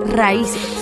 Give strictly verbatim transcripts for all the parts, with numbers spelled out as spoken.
Raíces.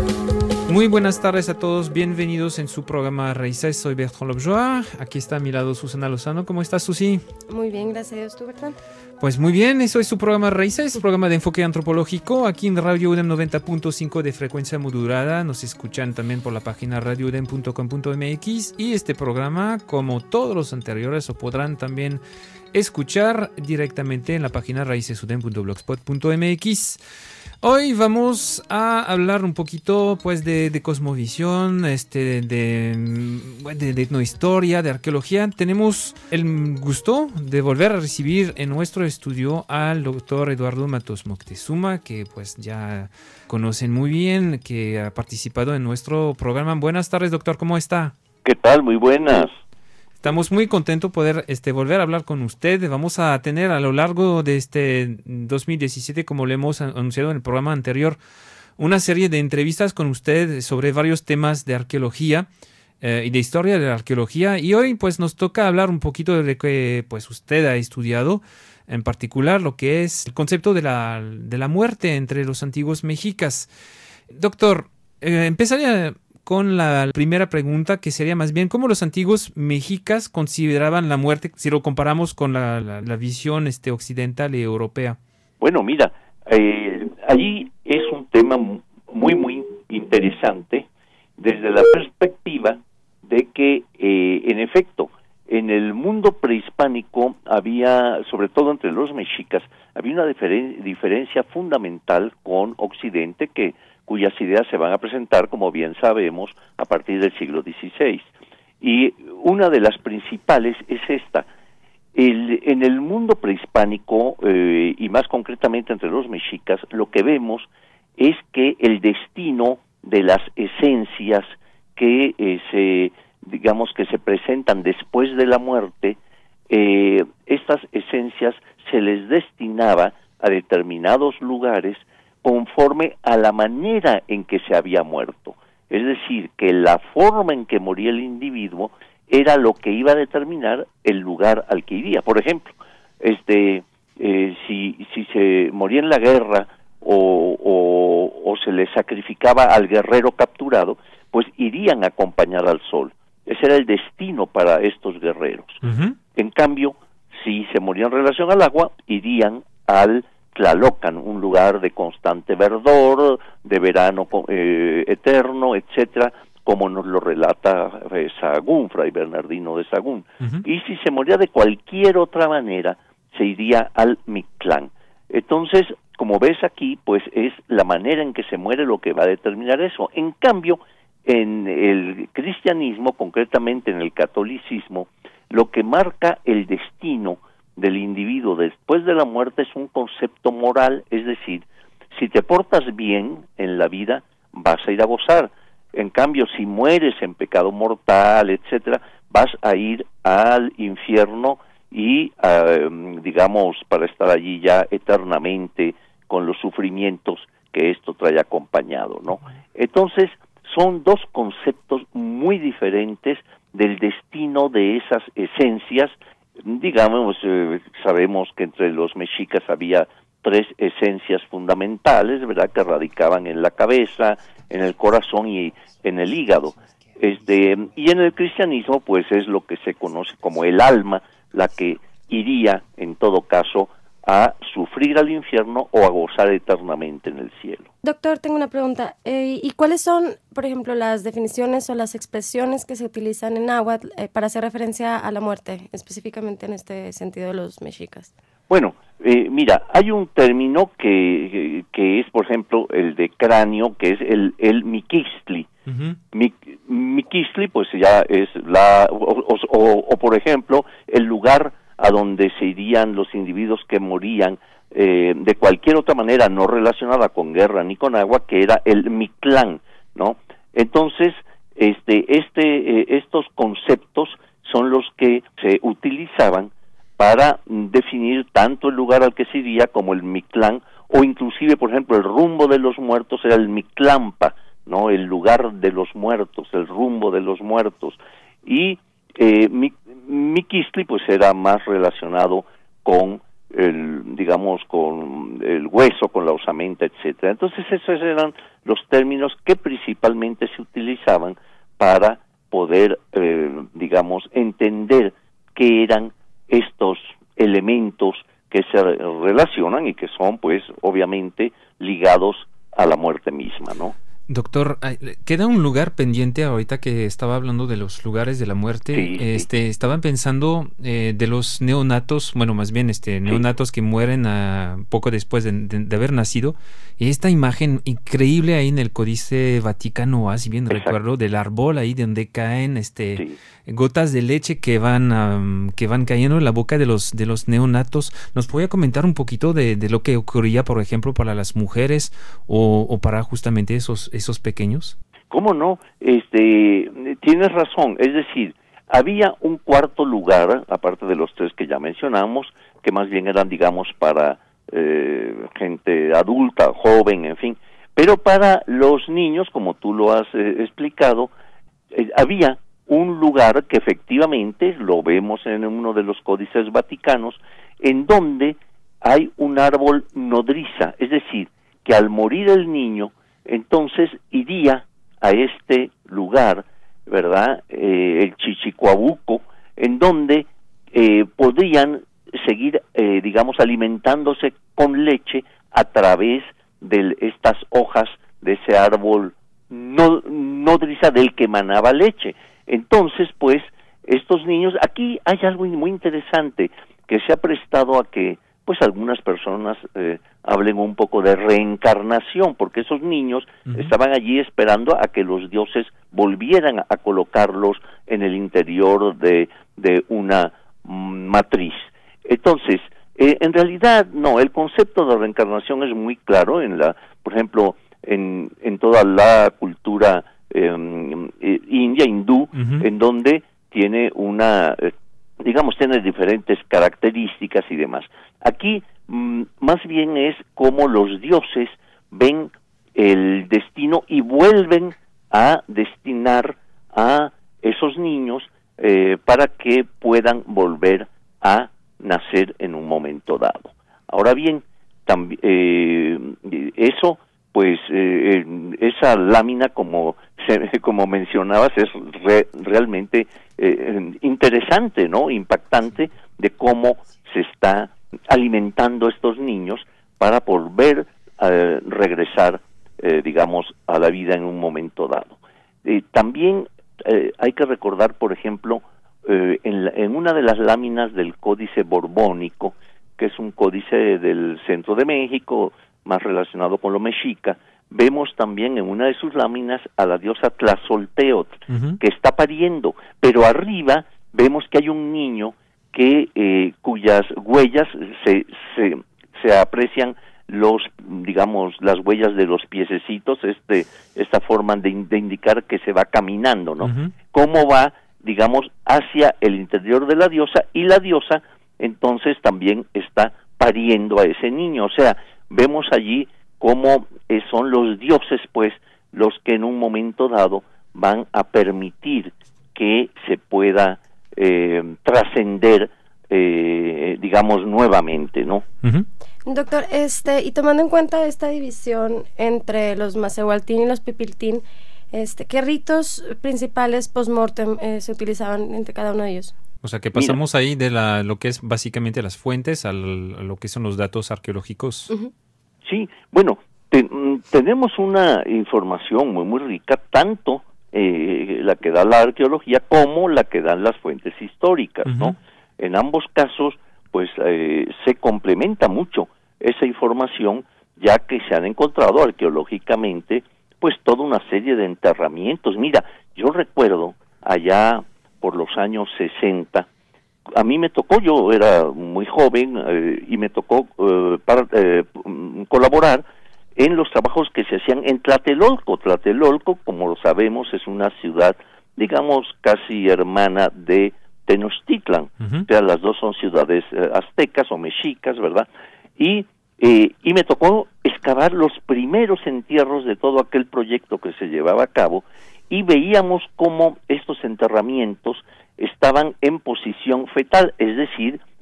Muy buenas tardes a todos, bienvenidos en su programa Raíces. Soy Bertrand Lobjoa, aquí está a mi lado Susana Lozano. ¿Cómo estás, Susi? Muy bien, gracias a Dios. ¿Tú, Bertrand? Pues muy bien, eso es su programa Raíces, programa de enfoque antropológico, aquí en Radio U D E M noventa punto cinco de frecuencia modulada. Nos escuchan también por la página radio u d e m punto com punto m x y este programa, como todos los anteriores, lo podrán también escuchar directamente en la página raíces u d e m punto blogspot punto m x. Hoy vamos a hablar un poquito pues de, de cosmovisión, este, de, de, de etnohistoria, de arqueología. Tenemos el gusto de volver a recibir en nuestro estudio al doctor Eduardo Matos Moctezuma, que pues ya conocen muy bien, que ha participado en nuestro programa. Buenas tardes, doctor, ¿cómo está? ¿Qué tal? Muy buenas. Estamos muy contentos de poder este, volver a hablar con usted. Vamos a tener a lo largo de este dos mil diecisiete, como le hemos anunciado en el programa anterior, una serie de entrevistas con usted sobre varios temas de arqueología eh, y de historia de la arqueología. Y hoy pues nos toca hablar un poquito de lo que pues, usted ha estudiado, en particular lo que es el concepto de la, de la muerte entre los antiguos mexicas. Doctor, eh, empezaría con la primera pregunta, que sería más bien cómo los antiguos mexicas consideraban la muerte si lo comparamos con la, la, la visión este, occidental y europea. Bueno, mira, eh, allí es un tema muy, muy interesante desde la perspectiva de que, eh, en efecto, en el mundo prehispánico había, sobre todo entre los mexicas, había una diferen- diferencia fundamental con Occidente que cuyas ideas se van a presentar, como bien sabemos, a partir del siglo dieciséis. Y una de las principales es esta. El, en el mundo prehispánico, eh, y más concretamente entre los mexicas, lo que vemos es que el destino de las esencias que eh, se, digamos, que se presentan después de la muerte, eh, estas esencias se les destinaba a determinados lugares conforme a la manera en que se había muerto. Es decir, que la forma en que moría el individuo era lo que iba a determinar el lugar al que iría. Por ejemplo, este, eh, si, si se moría en la guerra o, o, o se le sacrificaba al guerrero capturado, pues irían a acompañar al sol. Ese era el destino para estos guerreros. Uh-huh. En cambio, si se moría en relación al agua, irían al Tlalocan, un lugar de constante verdor, de verano eh, eterno, etcétera, como nos lo relata eh, Sahagún, Fray Bernardino de Sahagún. Uh-huh. Y si se moría de cualquier otra manera, se iría al Mictlán. Entonces, como ves aquí, pues es la manera en que se muere lo que va a determinar eso. En cambio, en el cristianismo, concretamente en el catolicismo, lo que marca el destino del individuo después de la muerte es un concepto moral, es decir, si te portas bien en la vida, vas a ir a gozar. En cambio, si mueres en pecado mortal, etcétera, vas a ir al infierno y, uh, digamos, para estar allí ya eternamente con los sufrimientos que esto trae acompañado, ¿no? Entonces, son dos conceptos muy diferentes del destino de esas esencias. Digamos, eh, sabemos que entre los mexicas había tres esencias fundamentales, ¿verdad?, que radicaban en la cabeza, en el corazón y en el hígado. Este, y en el cristianismo, pues es lo que se conoce como el alma, la que iría, en todo caso, a sufrir al infierno o a gozar eternamente en el cielo. Doctor, tengo una pregunta. Eh, ¿Y cuáles son, por ejemplo, las definiciones o las expresiones que se utilizan en náhuatl eh, para hacer referencia a la muerte, específicamente en este sentido de los mexicas? Bueno, eh, mira, hay un término que, que es, por ejemplo, el de cráneo, que es el, el miquistli. Uh-huh. Mi, miquistli, pues ya es la, o, o, o, o por ejemplo, el lugar a donde se irían los individuos que morían eh, de cualquier otra manera no relacionada con guerra ni con agua, que era el Mictlán, ¿no? Entonces, este, este, eh, estos conceptos son los que se utilizaban para definir tanto el lugar al que se iría como el Mictlán, o inclusive, por ejemplo, el rumbo de los muertos era el Mictlampa, ¿no? El lugar de los muertos, el rumbo de los muertos. Y eh, mi, Miquistli pues era más relacionado con el, digamos, con el hueso, con la osamenta, etcétera. Entonces esos eran los términos que principalmente se utilizaban para poder, eh, digamos, entender qué eran estos elementos que se relacionan y que son, pues, obviamente ligados a la muerte misma, ¿no? Doctor, queda un lugar pendiente ahorita que estaba hablando de los lugares de la muerte. Sí, este, sí. Estaban pensando eh, de los neonatos, bueno, más bien este neonatos sí. que mueren a, poco después de, de, de haber nacido. Y esta imagen increíble ahí en el Códice Vaticano, si bien Exacto. recuerdo, del árbol ahí donde caen este sí. gotas de leche que van um, que van cayendo en la boca de los de los neonatos. ¿Nos podía comentar un poquito de, de lo que ocurría, por ejemplo, para las mujeres o, o para justamente esos esos pequeños? ¿Cómo no? Este, tienes razón, es decir, había un cuarto lugar, aparte de los tres que ya mencionamos, que más bien eran, digamos, para eh, gente adulta, joven, en fin, pero para los niños, como tú lo has eh, explicado, eh, había un lugar que efectivamente, lo vemos en uno de los códices vaticanos, en donde hay un árbol nodriza, es decir, que al morir el niño, entonces iría a este lugar, ¿verdad? Eh, el Chichicuabuco, en donde eh, podrían seguir, eh, digamos, alimentándose con leche a través de estas hojas de ese árbol no, nodriza del que emanaba leche. Entonces, pues, estos niños, aquí hay algo muy interesante que se ha prestado a que pues algunas personas eh, hablen un poco de reencarnación, porque esos niños uh-huh. estaban allí esperando a que los dioses volvieran a colocarlos en el interior de, de una mm, matriz. Entonces, eh, en realidad, no, el concepto de reencarnación es muy claro, en la, por ejemplo, en, en toda la cultura eh, eh, india, hindú, uh-huh. en donde tiene una... Eh, digamos, tiene diferentes características y demás. Aquí, mm, más bien es como los dioses ven el destino y vuelven a destinar a esos niños eh, para que puedan volver a nacer en un momento dado. Ahora bien, también eh, eso, pues, eh, esa lámina, como como mencionabas, es re, realmente eh, interesante, ¿no? Impactante de cómo se está alimentando estos niños para volver a eh, regresar, eh, digamos, a la vida en un momento dado. Eh, también eh, hay que recordar, por ejemplo, eh, en, la, en una de las láminas del Códice Borbónico, que es un códice del centro de México, más relacionado con lo mexica, vemos también en una de sus láminas a la diosa Tlazolteotl, uh-huh. que está pariendo, pero arriba vemos que hay un niño que eh, cuyas huellas se, se, se aprecian los, digamos, las huellas de los piececitos, este, esta forma de, de indicar que se va caminando, ¿no? Uh-huh. Cómo va, digamos, hacia el interior de la diosa, y la diosa entonces también está pariendo a ese niño, o sea, vemos allí cómo eh, son los dioses, pues, los que en un momento dado van a permitir que se pueda eh, trascender, eh, digamos, nuevamente, ¿no? Uh-huh. Doctor, este, y tomando en cuenta esta división entre los Macehualtín y los Pipiltín, este, ¿qué ritos principales post-mortem eh, se utilizaban entre cada uno de ellos? O sea, que pasamos Mira. ahí de la, lo que es básicamente las fuentes al, a lo que son los datos arqueológicos. Uh-huh. Sí, bueno, te, tenemos una información muy, muy rica, tanto eh, la que da la arqueología como la que dan las fuentes históricas, uh-huh. ¿no? En ambos casos, pues, eh, se complementa mucho esa información, ya que se han encontrado arqueológicamente, pues, toda una serie de enterramientos. Mira, yo recuerdo allá por los años sesenta, a mí me tocó, yo era muy joven eh, y me tocó eh, para, eh, colaborar en los trabajos que se hacían en Tlatelolco. Tlatelolco, como lo sabemos, es una ciudad, digamos, casi hermana de Tenochtitlan. Uh-huh. O sea, las dos son ciudades eh, aztecas o mexicas, ¿verdad? Y, eh, y me tocó excavar los primeros entierros de todo aquel proyecto que se llevaba a cabo, y veíamos cómo estos enterramientos estaban en posición fetal, es decir,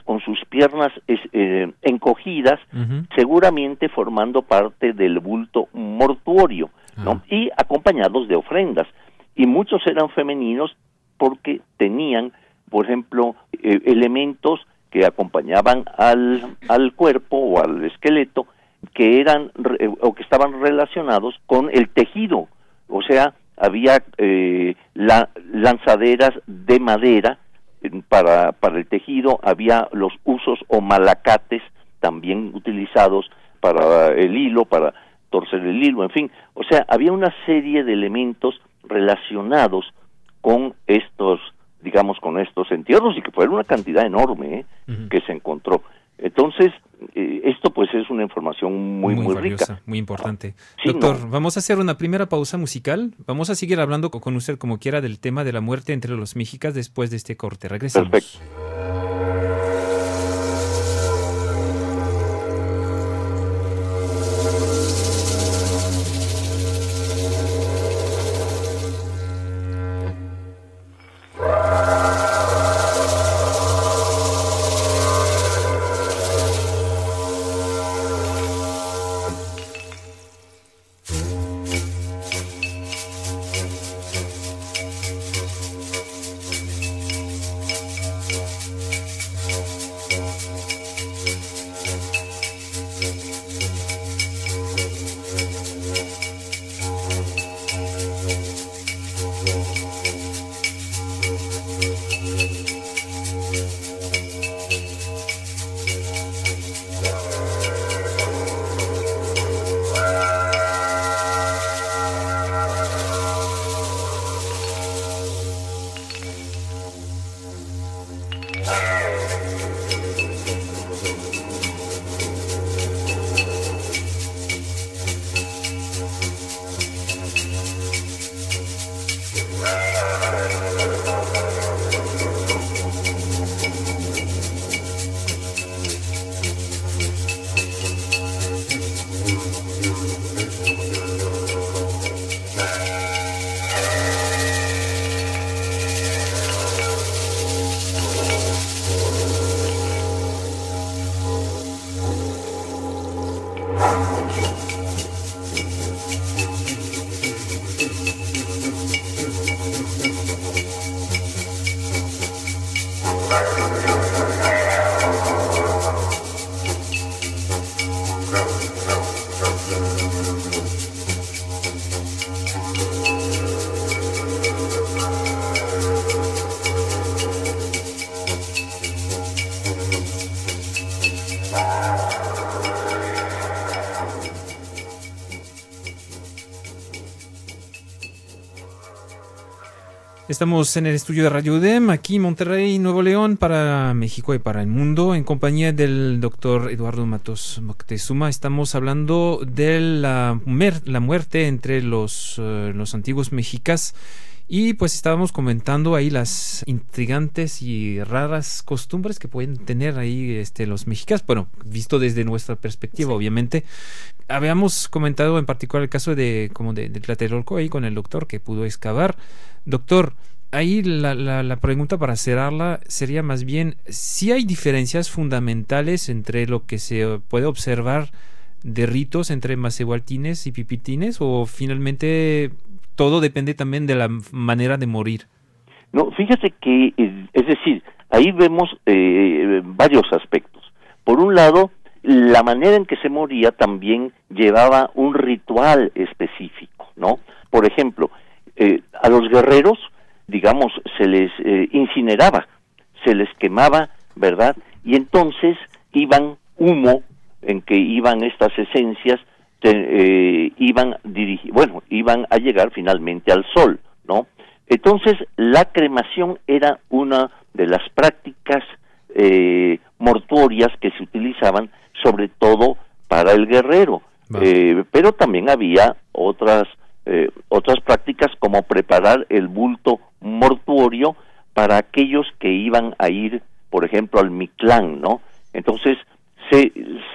con sus piernas eh, encogidas, uh-huh. seguramente formando parte del bulto mortuorio, ¿no? Uh-huh. Y acompañados de ofrendas. Y muchos eran femeninos porque tenían, por ejemplo, eh, elementos que acompañaban al, al cuerpo o al esqueleto, que eran eh, o que estaban relacionados con el tejido. O sea, había eh, la, lanzaderas de madera eh, para, para el tejido, había los usos o malacates también utilizados para el hilo, para torcer el hilo, en fin. O sea, había una serie de elementos relacionados con estos, digamos, con estos entierros, y que fue una cantidad enorme, ¿eh? Uh-huh. que se encontró. Entonces, eh, esto pues es una información muy, muy, muy valiosa, rica. Muy importante. Sí, Doctor, no. vamos a hacer una primera pausa musical. Vamos a seguir hablando con usted como quiera del tema de la muerte entre los mexicas después de este corte. Regresamos. Perfecto. Estamos en el estudio de Radio U D E M, aquí en Monterrey, Nuevo León, para México y para el mundo, en compañía del doctor Eduardo Matos Moctezuma. Estamos hablando de la, la muerte entre los, uh, los antiguos mexicas, y pues estábamos comentando ahí las intrigantes y raras costumbres que pueden tener ahí este, los mexicas, bueno, visto desde nuestra perspectiva, sí. Obviamente. Habíamos comentado en particular el caso de como de, de Tlatelolco ahí con el doctor que pudo excavar. Doctor, ahí la, la, la pregunta para cerrarla sería más bien si hay diferencias fundamentales entre lo que se puede observar de ritos entre macehualtines y pipitines, o finalmente todo depende también de la manera de morir. No, fíjate que, es decir, ahí vemos eh, varios aspectos. Por un lado, la manera en que se moría también llevaba un ritual específico, ¿no? Por ejemplo, eh, a los guerreros, digamos, se les eh, incineraba, se les quemaba, ¿verdad? Y entonces iban humo en que iban estas esencias, te, eh, iban dirigi- bueno, iban a llegar finalmente al sol, ¿no? Entonces, la cremación era una de las prácticas eh, mortuorias que se utilizaban, sobre todo para el guerrero, vale. eh, pero también había otras eh, otras prácticas como preparar el bulto mortuorio para aquellos que iban a ir, por ejemplo, al Mictlán, ¿no? Entonces se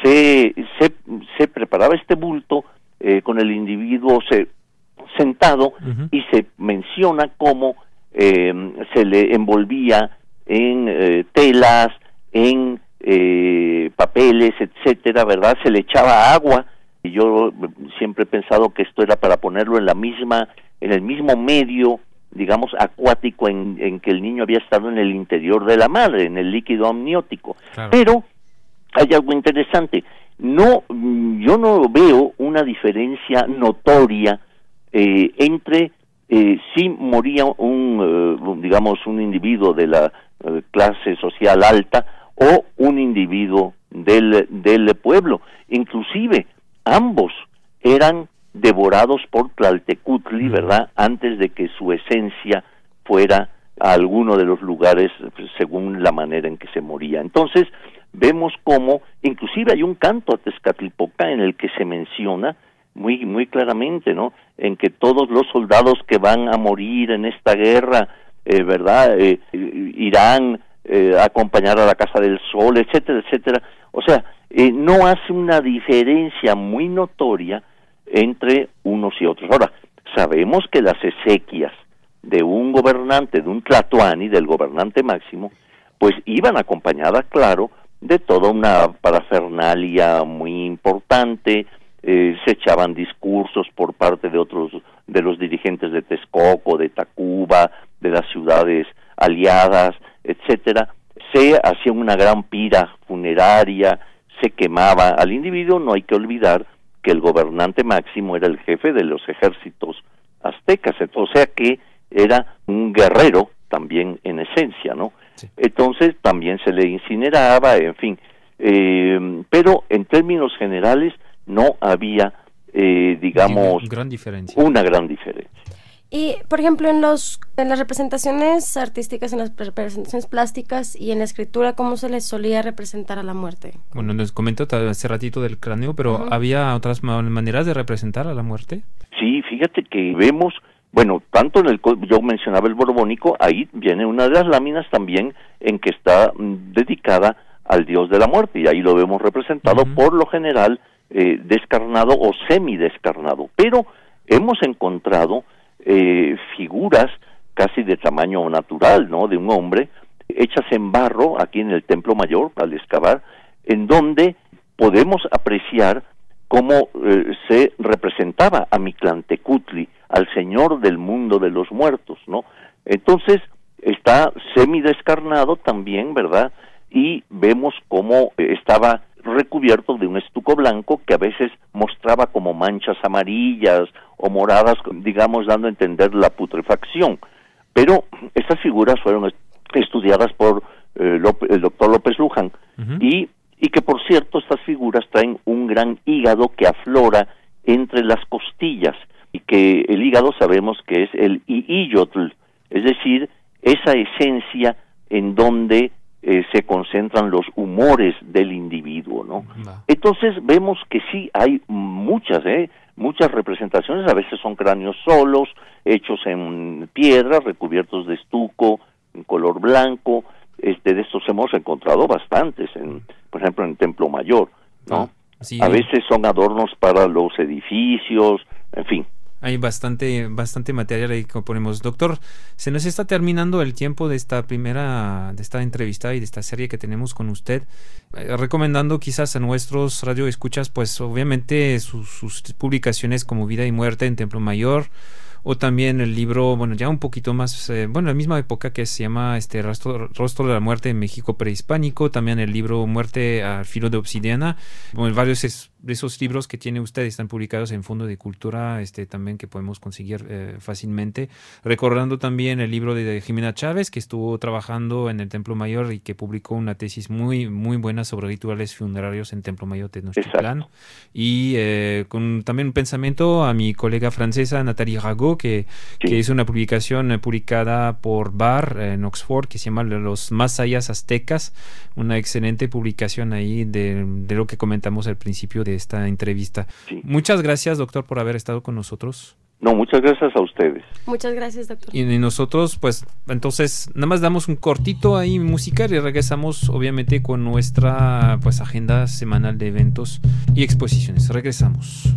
se se, se preparaba este bulto eh, con el individuo se, sentado, uh-huh. y se menciona cómo eh, se le envolvía en eh, telas, en eh, papeles, etcétera, ¿verdad? Se le echaba agua, y yo siempre he pensado que esto era para ponerlo en la misma, en el mismo medio, digamos, acuático en, en que el niño había estado en el interior de la madre, en el líquido amniótico. Claro. Pero hay algo interesante, no, yo no veo una diferencia notoria eh, entre eh, si moría un, eh, digamos, un individuo de la eh, clase social alta o un individuo del, del pueblo. Inclusive, ambos eran devorados por Tlaltecutli, ¿verdad?, antes de que su esencia fuera a alguno de los lugares según la manera en que se moría. Entonces, vemos cómo, inclusive hay un canto a Tezcatlipoca en el que se menciona muy muy claramente, ¿no?, en que todos los soldados que van a morir en esta guerra, eh, ¿verdad?, eh, irán eh, a acompañar a la Casa del Sol, etcétera, etcétera. O sea, eh, no hace una diferencia muy notoria entre unos y otros. Ahora, sabemos que las exequias de un gobernante, de un tlatoani, del gobernante máximo, pues iban acompañadas, claro, de toda una parafernalia muy importante, eh, se echaban discursos por parte de otros, de los dirigentes de Texcoco, de Tacuba, de las ciudades aliadas, etcétera. Se hacía una gran pira funeraria, se quemaba al individuo. No hay que olvidar que el gobernante máximo era el jefe de los ejércitos aztecas, o sea que era un guerrero también en esencia, ¿no? Sí. Entonces también se le incineraba, en fin, eh, pero en términos generales no había, eh, digamos, gran diferencia. una gran diferencia. Y, por ejemplo, en los en las representaciones artísticas, en las representaciones plásticas y en la escritura, ¿cómo se les solía representar a la muerte? Bueno, nos comentó hace ratito del cráneo, pero uh-huh. ¿había otras maneras de representar a la muerte? Sí, fíjate que vemos, bueno, tanto en el, yo mencionaba el borbónico, ahí viene una de las láminas también en que está mm, dedicada al dios de la muerte, y ahí lo vemos representado, uh-huh. por lo general, eh, descarnado o semidescarnado, pero hemos encontrado Eh, figuras casi de tamaño natural, ¿no?, de un hombre, hechas en barro aquí en el Templo Mayor al excavar, en donde podemos apreciar cómo eh, se representaba a Mictlantecutli, al señor del mundo de los muertos, ¿no? Entonces está semidescarnado también, ¿verdad? Y vemos cómo eh, estaba recubierto de un estuco blanco que a veces mostraba como manchas amarillas o moradas, digamos, dando a entender la putrefacción. Pero estas figuras fueron est- estudiadas por eh, López, el doctor López Luján, uh-huh. y, y que, por cierto, estas figuras traen un gran hígado que aflora entre las costillas, y que el hígado sabemos que es el iiyotl, es decir, esa esencia en donde Eh, se concentran los humores del individuo, ¿no? No. Entonces vemos que sí hay muchas, ¿eh? muchas representaciones, a veces son cráneos solos, hechos en piedra, recubiertos de estuco, en color blanco. Este, de estos hemos encontrado bastantes, en, por ejemplo, en el Templo Mayor, ¿no? Ah, sí. A veces son adornos para los edificios, en fin. Hay bastante bastante material ahí que ponemos. Doctor, se nos está terminando el tiempo de esta primera, de esta entrevista y de esta serie que tenemos con usted, eh, recomendando quizás a nuestros radioescuchas, pues obviamente sus, sus publicaciones como Vida y Muerte en Templo Mayor, o también el libro, bueno, ya un poquito más, eh, bueno, la misma época, que se llama este Rostro, Rostro de la Muerte en México Prehispánico, también el libro Muerte al Filo de Obsidiana, bueno, varios es, de esos libros que tiene usted están publicados en Fondo de Cultura, este también que podemos conseguir eh, fácilmente, recordando también el libro de, de Jimena Chávez, que estuvo trabajando en el Templo Mayor y que publicó una tesis muy muy buena sobre rituales funerarios en Templo Mayor de Tenochtitlán, y eh, con también un pensamiento a mi colega francesa Nathalie Rago, que, sí. que es una publicación publicada por Barr en Oxford, que se llama Los Masayas Aztecas, una excelente publicación ahí de, de lo que comentamos al principio de esta entrevista. Sí. Muchas gracias, doctor, por haber estado con nosotros. No, muchas gracias a ustedes. Muchas gracias, doctor. Y nosotros, pues, entonces, nada más damos un cortito ahí musical y regresamos, obviamente, con nuestra, pues, agenda semanal de eventos y exposiciones. Regresamos.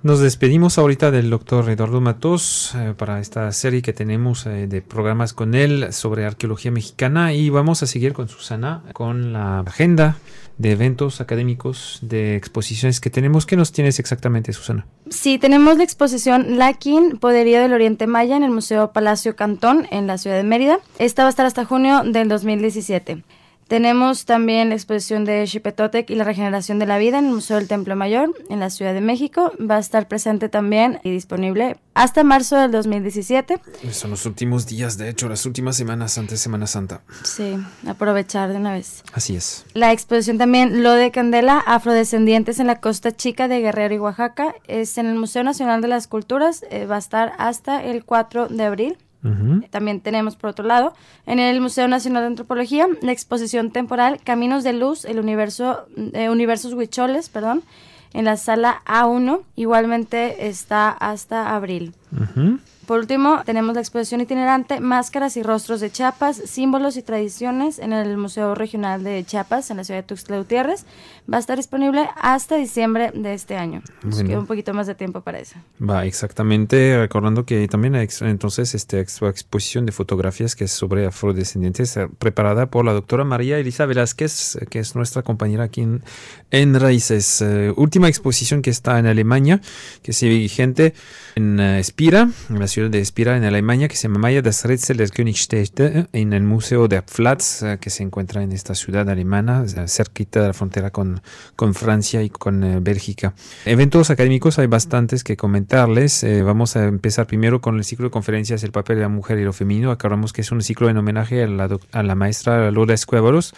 Nos despedimos ahorita del doctor Eduardo Matos eh, para esta serie que tenemos eh, de programas con él sobre arqueología mexicana, y vamos a seguir con Susana con la agenda de eventos académicos, de exposiciones que tenemos. ¿Qué nos tienes exactamente, Susana? Sí, tenemos la exposición Lakin, Poderío del Oriente Maya, en el Museo Palacio Cantón, en la ciudad de Mérida. Esta va a estar hasta junio del dos mil diecisiete. Tenemos también la exposición de Xipetotec y la regeneración de la vida en el Museo del Templo Mayor, en la Ciudad de México. Va a estar presente también y disponible hasta marzo del dos mil diecisiete. Son los últimos días, de hecho, las últimas semanas antes de Semana Santa. Sí, aprovechar de una vez. Así es. La exposición también Lo de Candela, afrodescendientes en la Costa Chica de Guerrero y Oaxaca, es en el Museo Nacional de las Culturas. Eh, va a estar hasta el cuatro de abril. Uh-huh. También tenemos, por otro lado, en el Museo Nacional de Antropología, la exposición temporal Caminos de Luz, el universo, eh, Universos Huicholes, perdón, en la sala A uno. Igualmente está hasta abril. Uh-huh. Por último, tenemos la exposición itinerante Máscaras y Rostros de Chiapas, Símbolos y Tradiciones, en el Museo Regional de Chiapas, en la ciudad de Tuxtla Gutiérrez. Va a estar disponible hasta diciembre de este año. Nos bueno. queda un poquito más de tiempo para eso. Va, exactamente. Recordando que también hay entonces esta exposición de fotografías que es sobre afrodescendientes, preparada por la doctora María Elisa Velázquez, que es nuestra compañera aquí en, en Raíces. Uh, última exposición que está en Alemania, que sigue vigente en uh, Spira, en la ciudad de Spira, en Alemania, que se llama Maya das Rätsel des Königstädte, en el Museo de Pfalz, que se encuentra en esta ciudad alemana, cerquita de la frontera con, con Francia y con eh, Bélgica. Eventos académicos hay bastantes que comentarles. Eh, vamos a empezar primero con el ciclo de conferencias El papel de la mujer y lo femenino. Acabamos que es un ciclo en homenaje a la, a la maestra Lola Escuévaros,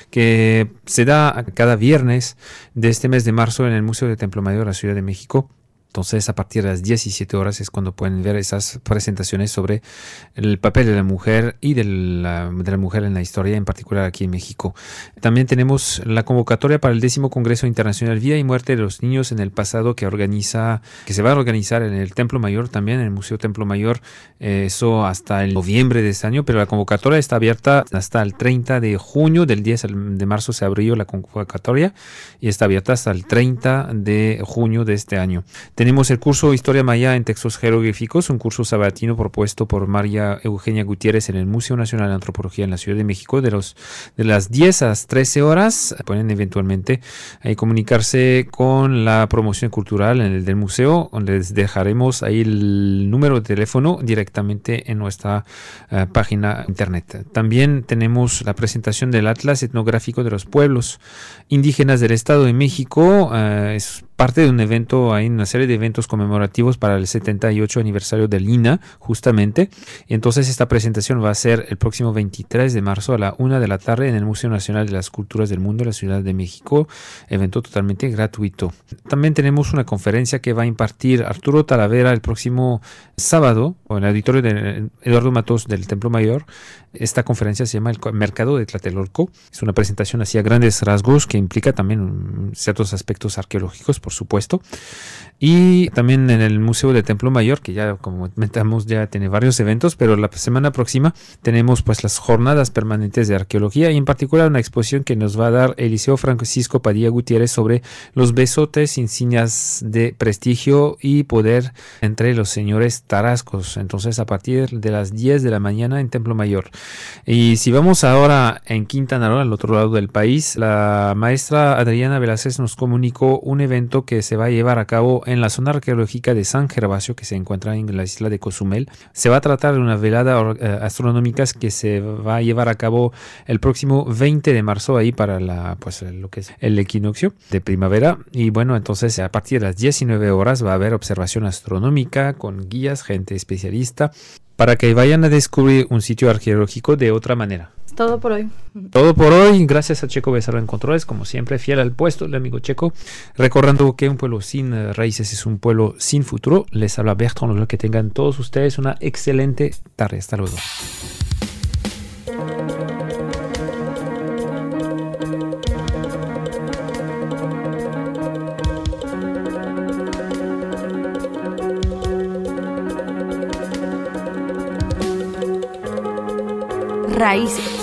que se da cada viernes de este mes de marzo en el Museo del Templo Mayor de la Ciudad de México. Entonces, a partir de las diecisiete horas es cuando pueden ver esas presentaciones sobre el papel de la mujer y de la, de la mujer en la historia, en particular aquí en México. También tenemos la convocatoria para el décimo Congreso Internacional Vida y Muerte de los Niños en el Pasado, que organiza, que se va a organizar en el Templo Mayor, también en el Museo Templo Mayor, eh, eso hasta el noviembre de este año, pero la convocatoria está abierta hasta el treinta de junio, del diez de marzo se abrió la convocatoria y está abierta hasta el treinta de junio de este año. Tenemos el curso Historia Maya en Textos Jeroglíficos, un curso sabatino propuesto por María Eugenia Gutiérrez en el Museo Nacional de Antropología en la Ciudad de México, de, los, de las diez a las trece horas. Pueden eventualmente ahí comunicarse con la promoción cultural en el del museo, donde les dejaremos ahí el número de teléfono directamente en nuestra uh, página internet. También tenemos la presentación del Atlas Etnográfico de los Pueblos Indígenas del Estado de México. Uh, es parte de un evento, hay una serie de eventos conmemorativos para el setenta y ocho aniversario del I N A, justamente. Y entonces esta presentación va a ser el próximo veintitrés de marzo a la una de la tarde en el Museo Nacional de las Culturas del Mundo de la Ciudad de México, evento totalmente gratuito. También tenemos una conferencia que va a impartir Arturo Talavera el próximo sábado, en el auditorio de Eduardo Matos del Templo Mayor. Esta conferencia se llama El Mercado de Tlatelolco. Es una presentación así a grandes rasgos que implica también ciertos aspectos arqueológicos, por supuesto. Y también en el Museo del Templo Mayor, que ya, como comentamos, ya tiene varios eventos, pero la semana próxima tenemos pues las jornadas permanentes de arqueología y en particular una exposición que nos va a dar Eliseo Francisco Padilla Gutiérrez sobre los besotes, insignias de prestigio y poder entre los señores tarascos. Entonces, a partir de las diez de la mañana en Templo Mayor. Y si vamos ahora en Quintana Roo, al otro lado del país, la maestra Adriana Velázquez nos comunicó un evento que se va a llevar a cabo en la zona arqueológica de San Gervasio, que se encuentra en la isla de Cozumel. Se va a tratar de una velada uh, astronómica que se va a llevar a cabo el próximo veinte de marzo, ahí para la, pues, lo que es el equinoccio de primavera. Y bueno, entonces a partir de las diecinueve horas va a haber observación astronómica con guías, gente especialista, para que vayan a descubrir un sitio arqueológico de otra manera. Todo por hoy. Todo por hoy. Gracias a Checo Becerra en controles, como siempre, fiel al puesto, el amigo Checo. Recordando que un pueblo sin uh, raíces es un pueblo sin futuro. Les habla Bertrand. Lo que tengan todos ustedes una excelente tarde. Hasta luego. Raíces.